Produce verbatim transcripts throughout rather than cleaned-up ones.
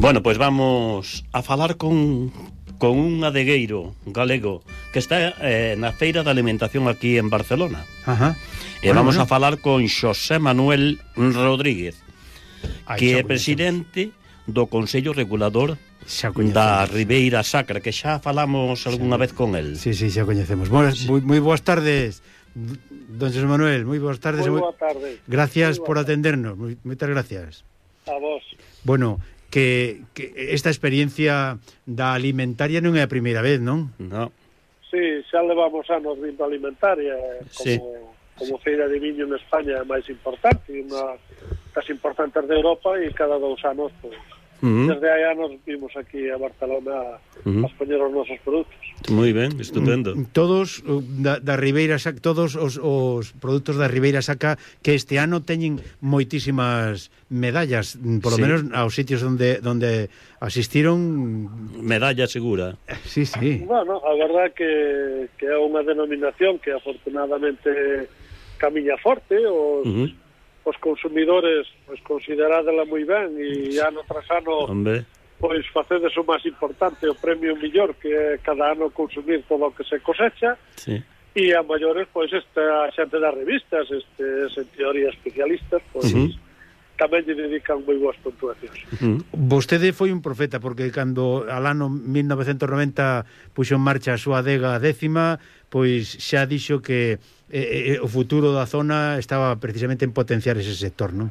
Bueno, pois pues vamos a falar con con un adegueiro galego que está eh, na Feira da Alimentación aquí en Barcelona. Ajá. E Bueno, vamos bueno. a falar con Xosé Manuel Rodríguez, Ai, que xa é coñecemos. presidente do Consello Regulador Xa coñecemos. da Ribeira Sacra, que xa falamos algunha vez con el. Sí, sí, xa coñecemos. Boas, moi, moi boas tardes, don Xosé Manuel, moi boas tardes. Moi boa tarde. Gracias Moi por boa atendernos, moi, moitas gracias. A vos. Bueno, que, que esta experiencia da alimentaria non é a primeira vez, non? No. Sí, xa levamos anos vindo a alimentaria como, Sí. como feira de viño en España é máis importante, unha das importantes de Europa, e cada dous anos, pues, Uh-huh. desde hai anos vimos aquí a Barcelona Uh-huh. a expoñer os nosos produtos. Moi ben, estupendo. Todos uh, da, da Ribeira Sacra, todos os, os produtos da Ribeira Sacra que este ano teñen moitísimas medallas, polo Sí. menos aos sitios onde onde asistiron. Medalla segura. Sí, sí. Bueno, a verdad que, que é unha denominación que afortunadamente camiña forte, os, Uh-huh. os consumidores pues, considerádela moi ben, e ano tras ano Hombre. pois facedes o máis importante, o premio millor, que é cada ano consumir todo o que se cosecha, Sí. e a maiores, pois, esta xente das revistas, estes, en teoría, especialistas, pois, Uh-huh. tamén lle dedican moi boas puntuacións. Uh-huh. Vostede foi un profeta, porque cando al ano mil novecentos noventa puxo en marcha a súa adega décima, pois xa dixo que eh, eh, o futuro da zona estaba precisamente en potenciar ese sector, non?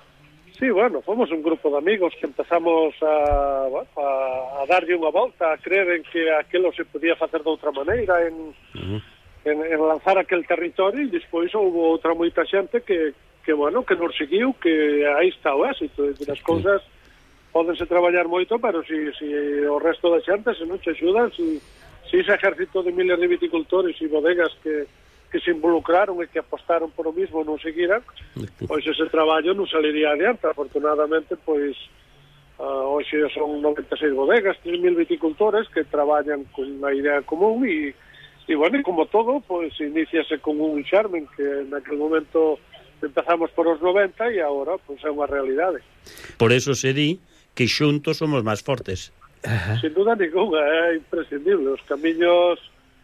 Sí, bueno, fomos un grupo de amigos que empezamos a, bueno, a, a darlle unha volta, a creer en que aquilo se podía facer de outra maneira, en, Uh-huh. en, en lanzar aquel territorio, e despois houve outra moita xente que, que bueno, que nos seguiu, que aí está o éxito, e que as cousas pódense traballar moito, pero si, si o resto da xente se non se axudan, si, si ese ejército de miles de viticultores e bodegas que, que se involucraron e que apostaron por o mismo non seguiran, pois ese traballo non saliría adiante. Afortunadamente, pois uh, hoxe son noventa e seis bodegas, tres mil viticultores que traballan con unha idea común, e, e bueno, e como todo, pois iníciase con un xarmen que naquele momento empezamos por os noventa e agora pois é unha realidade. Por eso se di que xuntos somos máis fortes. Ajá. Sin duda ninguna, é imprescindible. Os camiños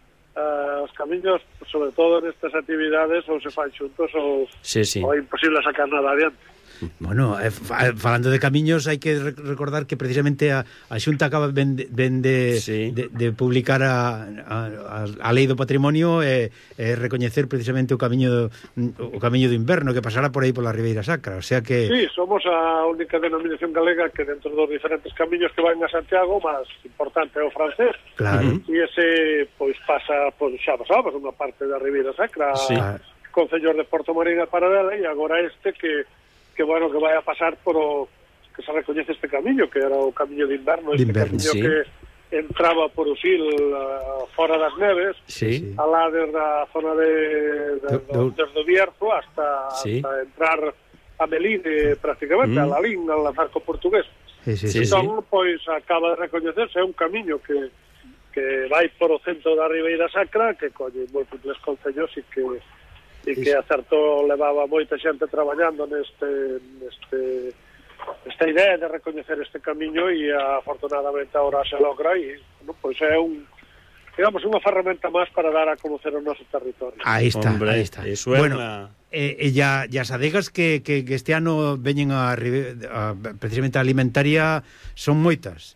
uh, os camiños, sobre todo nestas actividades, ou se fan xuntos ou, Sí, sí. ou é imposible sacar nada adiante. Bueno, eh, fa- falando de camiños, hai que re- recordar que precisamente a, a Xunta acaba ben de, ben de, Sí. de, de publicar a, a, a Lei do Patrimonio e eh, eh, recoñecer precisamente o camiño do, o camiño do inverno que pasará por aí pola Ribeira Sacra, o sea que Sí, somos a única denominación galega que dentro dos diferentes camiños que van a Santiago, o máis importante é o francés. claro. Ujú. E ese, pois, pasa, pois, xa pasamos unha parte da Ribeira Sacra, Sí. a Concellos de Porto Marín e Paradela, e agora este que, que bueno, que vai a pasar por o que se recoñece este camiño, que era o camiño de inverno, De este inverno, camiño sí. que entraba por Usil uh, fora das neves, Sí. alá desde a zona de, de, Do- do- desde o Bierzo hasta, Sí. hasta entrar a Melide, prácticamente, Mm. a Lalín, al arco portugués. Sí, sí, Sí, sí. sí. Entón, pois, acaba de recoñecerse, é un camiño que, que vai por o centro da Ribeira Sacra, que colle múltiples concellos e que e que acertou, levaba moita xente traballando neste, neste esta idea de recoñecer este camiño, e afortunadamente agora se logra, e bueno, pois é un, digamos, unha ferramenta máis para dar a conocer o noso territorio. Aí está, Hombre, aí está. eso é Bueno, unha... e, e ya, ya as adegas que, que, que este ano veñen a, Ribe- a precisamente a alimentaria son moitas.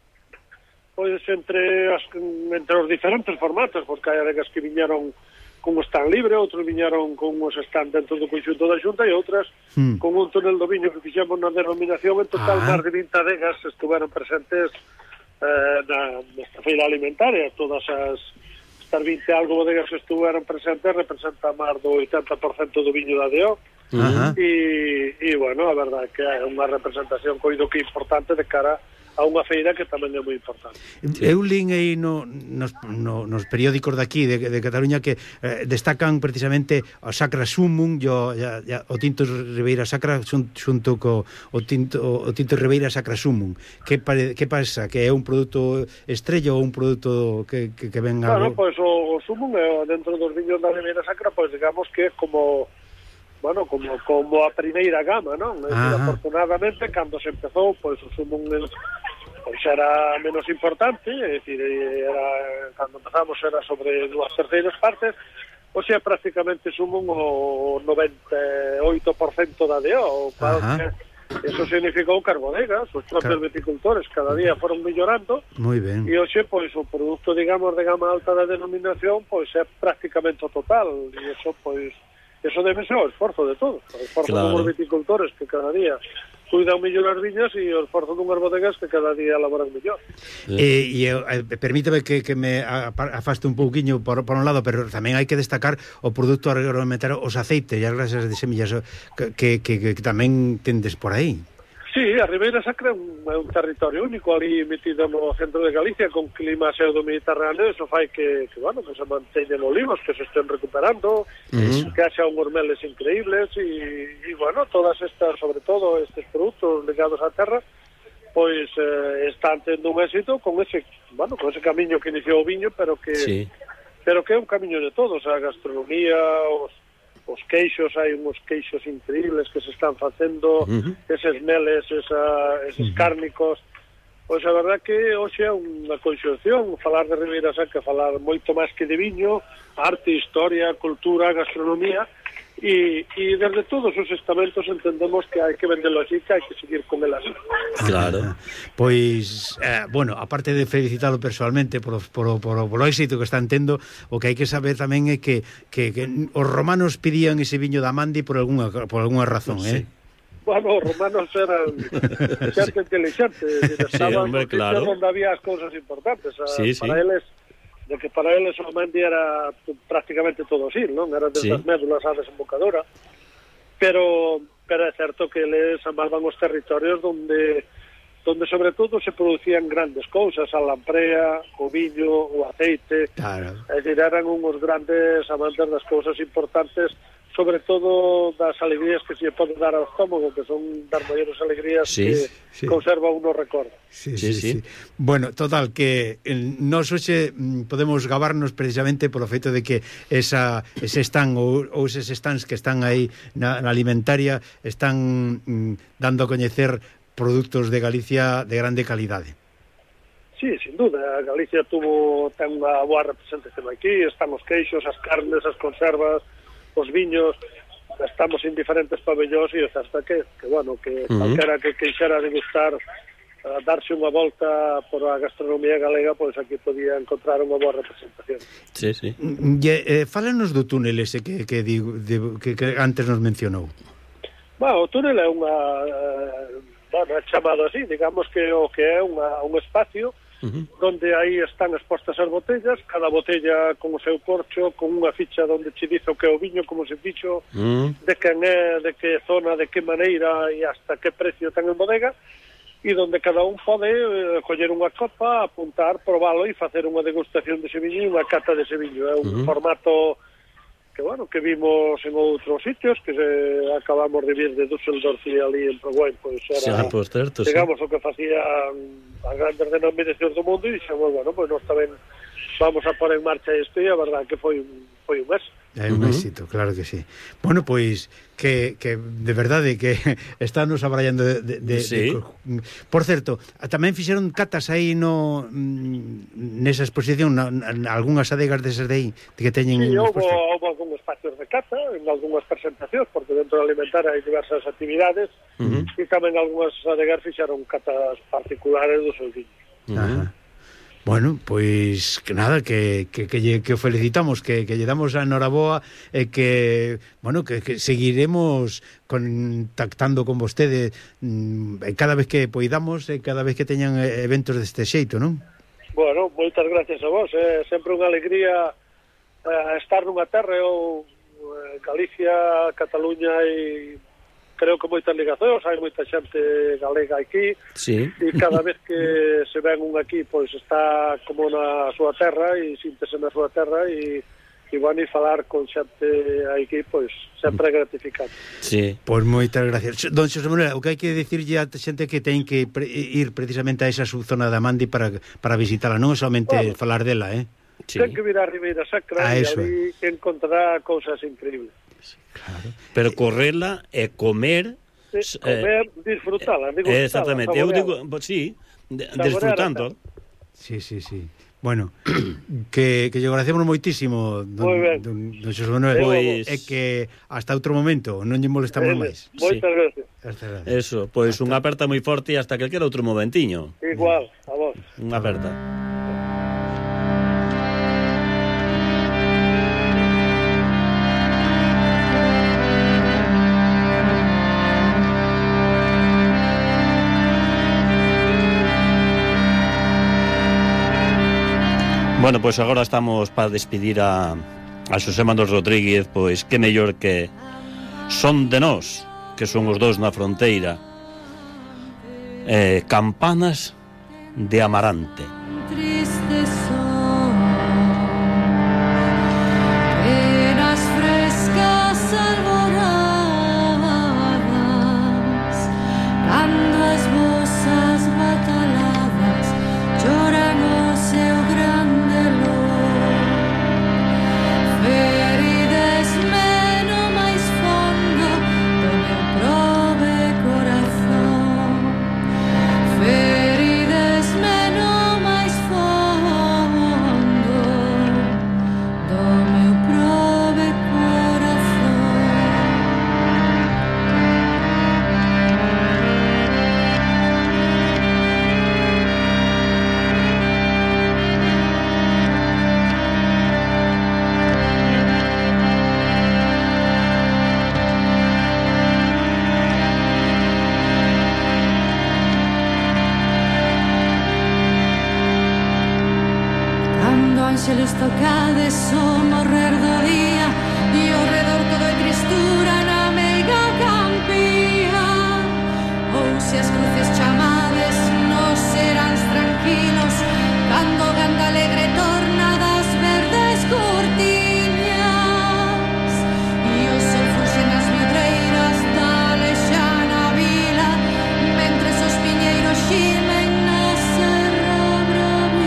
Pois entre, as, entre os diferentes formatos, porque hai adegas que viñeron con un stand libre, outros viñeron con uns stand dentro do conxunto da Xunta, e outras Hmm. con un túnel do viño que fixemos na denominación. En total, Ah. máis de vinte adegas estuveron presentes eh, na, nesta feira alimentaria. Todas as estas vinte algo bodegas que estuveron presentes representan máis do oitenta por cento do viño da D O. Ajá. E, e, bueno, a verdade que é unha representación coido que importante de cara a unha feira que tamén é moi importante. Eu lin aí no, nos, no, nos periódicos daqui de, de Cataluña que eh, destacan precisamente o Sacra Sumum e o, ya, ya, o Tinto Ribeira Sacra xun, xunto co o Tinto, o Tinto Ribeira Sacra Sumum. Que, pare, que pasa? Que é un produto estrella ou un produto que, que, que ven Claro, algo... pois o, o Sumum é dentro dos viños da Ribeira Sacra, pois digamos que é como bueno, como, como a primeira gama, non? É decir, afortunadamente, cando se empezou, pois o Sumum pois era menos importante, é dicir, era, cando empezamos era sobre dúas terceiras partes, o sea, prácticamente suman o noventa e oito por cento da D O, o cual que eso significou que as bodegas, os propios viticultores cada día foron mellorando. Moi ben. E hoxe, pois, o produto, digamos, de gama alta da denominación, pois é prácticamente o total, e eso, pois, eso debe ser o esforzo de todos, o esforzo claro. dos viticultores que cada día cuidan mellor as viñas e o esforzo dunhas bodegas que cada día elaboran mellor. E, e eh, permíteme que, que me afaste un pouquiño por, por un lado, pero tamén hai que destacar o produto agroalimentario, os aceites e as grasas de semillas que, que, que, que tamén tendes por aí. Sí, a Ribeira Sacra é un, é un territorio único ali metido no centro de Galicia con clima pseudo-mediterráneo, eso fai que, que, bueno, que se manteñen olivos, que se estén recuperando, uh-huh. que haxa unhos meles increíbles e, e, bueno, todas estas, sobre todo estes produtos ligados á terra, pois eh, están tendo un éxito con ese, bueno, con ese camiño que iniciou o viño, pero que sí. pero que é un camiño de todos, a gastronomía, os os queixos, hai uns queixos increíbles que se están facendo, uh-huh. eses meles, esa, eses uh-huh. cárnicos. Pois a verdad que hoxe é unha conxunción, falar de Ribeira Sacra, falar moito máis que de viño, arte, historia, cultura, gastronomía, e, e desde todos os estamentos entendemos que hai que vendelo así, que hai que seguir con elas. Claro. Pois, eh, bueno, aparte de felicitalo personalmente por, por, por, por o éxito que están tendo, o que hai que saber tamén é que, que, que os romanos pedían ese viño da Mandi por alguna, por alguna razón, sí. eh? Bueno, os romanos eran xente inteligente, estaban sí, hombre, claro. onde había as cousas importantes, a, sí, para sí. eles de que para eles o Mandi era prácticamente todo así, non? Eran desde sí. as médulas á desembocadora, pero pero é certo que eles amaban os territorios donde donde sobre todo se producían grandes cousas, a lamprea, o viño, o aceite, claro. É dicir, eran uns grandes amantes das cousas importantes, sobre todo das alegrías que se pode dar ao estómago, que son das maiores alegrías sí, que sí. conserva uno recorda. Sí, sí, sí, sí. Bueno, total, que nós hoxe podemos gabarnos precisamente polo feito de que esa, ese stand ou, ou eses stands que están aí na, na alimentaria están mm, dando a coñecer produtos de Galicia de grande calidade. Sí, sin duda, Galicia tuvo ten unha boa representación aquí, están os queixos, as carnes, as conservas, os viños, estamos en diferentes pabellóns e hasta que, que bueno, que uh-huh. calquera que queixera degustar, uh, darse unha volta por a gastronomía galega, pois aquí podía encontrar unha boa representación. Sí, sí. E, eh, fálanos do túnel ese que, que, digo, de, que, que antes nos mencionou. Bueno, o túnel é unha, uh, bueno, é chamado así, digamos que o que é unha, un espacio Uh-huh. donde aí están expostas as botellas, cada botella con o seu corcho, con unha ficha donde che dice o que é o viño, como se dixo, uh-huh. de quen é, de que zona, de que maneira e hasta que precio ten en bodega, e donde cada un pode eh, coller unha copa, apuntar, probalo e facer unha degustación dese viño e unha cata dese viño. É un uh-huh. formato que, bueno, que vimos en outros sitios, que se acabamos de vir de Düsseldorf e ali en Proguain, pois era, sí, por certo, digamos, sí. o que facían as grandes denominacións do mundo, e dixemos, bueno, pois nós tamén vamos a pôr en marcha isto, e a verdade que foi un, foi un mes. É un uh-huh. éxito, claro que sí. Bueno, pois que, que de verdade que estános abrallando de, de, de, sí. de por certo, tamén fixeron catas aí no nesa exposición na, na, algunhas adegas desas de aí que teñen sí, houve, houve algún espacios de cata en algunhas presentacións, porque dentro da alimentaria hai diversas actividades uh-huh. e tamén algunhas adegas fixeron catas particulares do seu viño. Uh-huh. Bueno, pois que nada, que, que, que, lle, que felicitamos, que, que lle damos a enhoraboa e que, bueno, que, que seguiremos contactando con vostede mm, cada vez que poidamos e cada vez que teñan eventos deste xeito, non? Bueno, moitas gracias a vos, é eh. sempre unha alegría eh, estar nunha terra, ou eh, Galicia, Cataluña e creo que moitas ligacións, hai moita xente galega aquí, sí. e cada vez que se ven un aquí, pois está como na súa terra e síntese na súa terra e, e van a falar con xente aquí, pois sempre é gratificante. Sí. Pois moitas gracias. Don Xosé Manuel, o que hai que dicirlle a xente que ten que pre ir precisamente a esa subzona da Mandi para, para visitarla, non somente bueno, falar dela, eh? Sí. Ten que vir a Ribeira Sacra e ali encontrará cousas increíbles. Claro. Pero correla e comer Sí, comer, eh, disfrutala, disfrutala. Exactamente, eu digo, sí, de, disfrutando. Sí, sí, sí. Bueno, que, que lle agradecemos moitísimo, don, don, don Xosé Manuel, pues... e que hasta outro momento non lle molestamos máis. Moitas sí. gracias. gracias. Eso, pois pues unha aperta moi forte e hasta que quede outro momentiño. Igual, a vos. Unha aperta. Bueno, pois pues agora estamos para despedir a, a Xosé Manuel Rodríguez, pois que mellor que Son de Nós, que son os dous na fronteira, eh, Campanas de Amarante. Triste son, penas frescas alboradas, cando as vosas bataladas lloran o seu grande. Ángeles tocades o morrer do día e ao redor todo é tristura na meiga campía, ou se as cruces chamades nos serán tranquilos cando o gando alegre torna das verdes cortiñas e o sol fuxe nas vidreiras da lexana vila mentres os piñeiros ximen na serra bravía.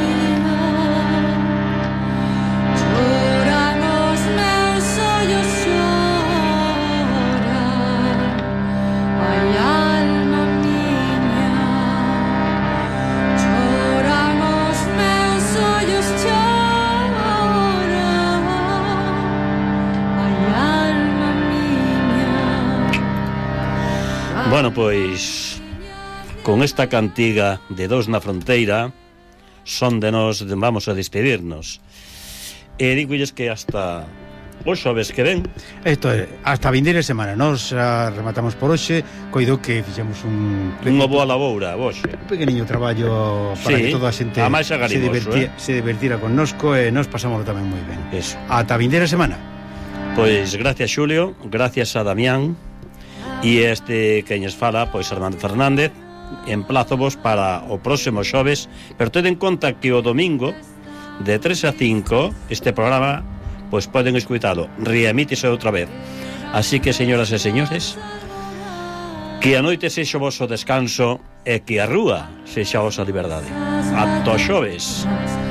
Bueno, pois con esta cantiga de Dous na Fronteira, Son de Nós, vamos a despedirnos. E digolles que hasta o xoves que ven. Isto é, hasta a vindeira semana. Nos uh, rematamos por hoxe. Coido que fixemos un unha boa laboura hoxe. Un pequeniño traballo para sí, que toda a xente a se, divertía, eh? se divertira connosco e nos pasámoslo tamén moi ben. Eso. Ata a vindeira semana. Pois gracias Xulio, gracias a Damián e este que ñes fala, pois Armando Fernández. Emplázovos para o próximo xoves, pero ten en conta que o domingo de tres a cinco este programa pois poden escuitalo, reemítese outra vez. Así que, señoras e señores, que a noite sexa o voso descanso e que a rúa sexa a vosa liberdade. Ata o xoves.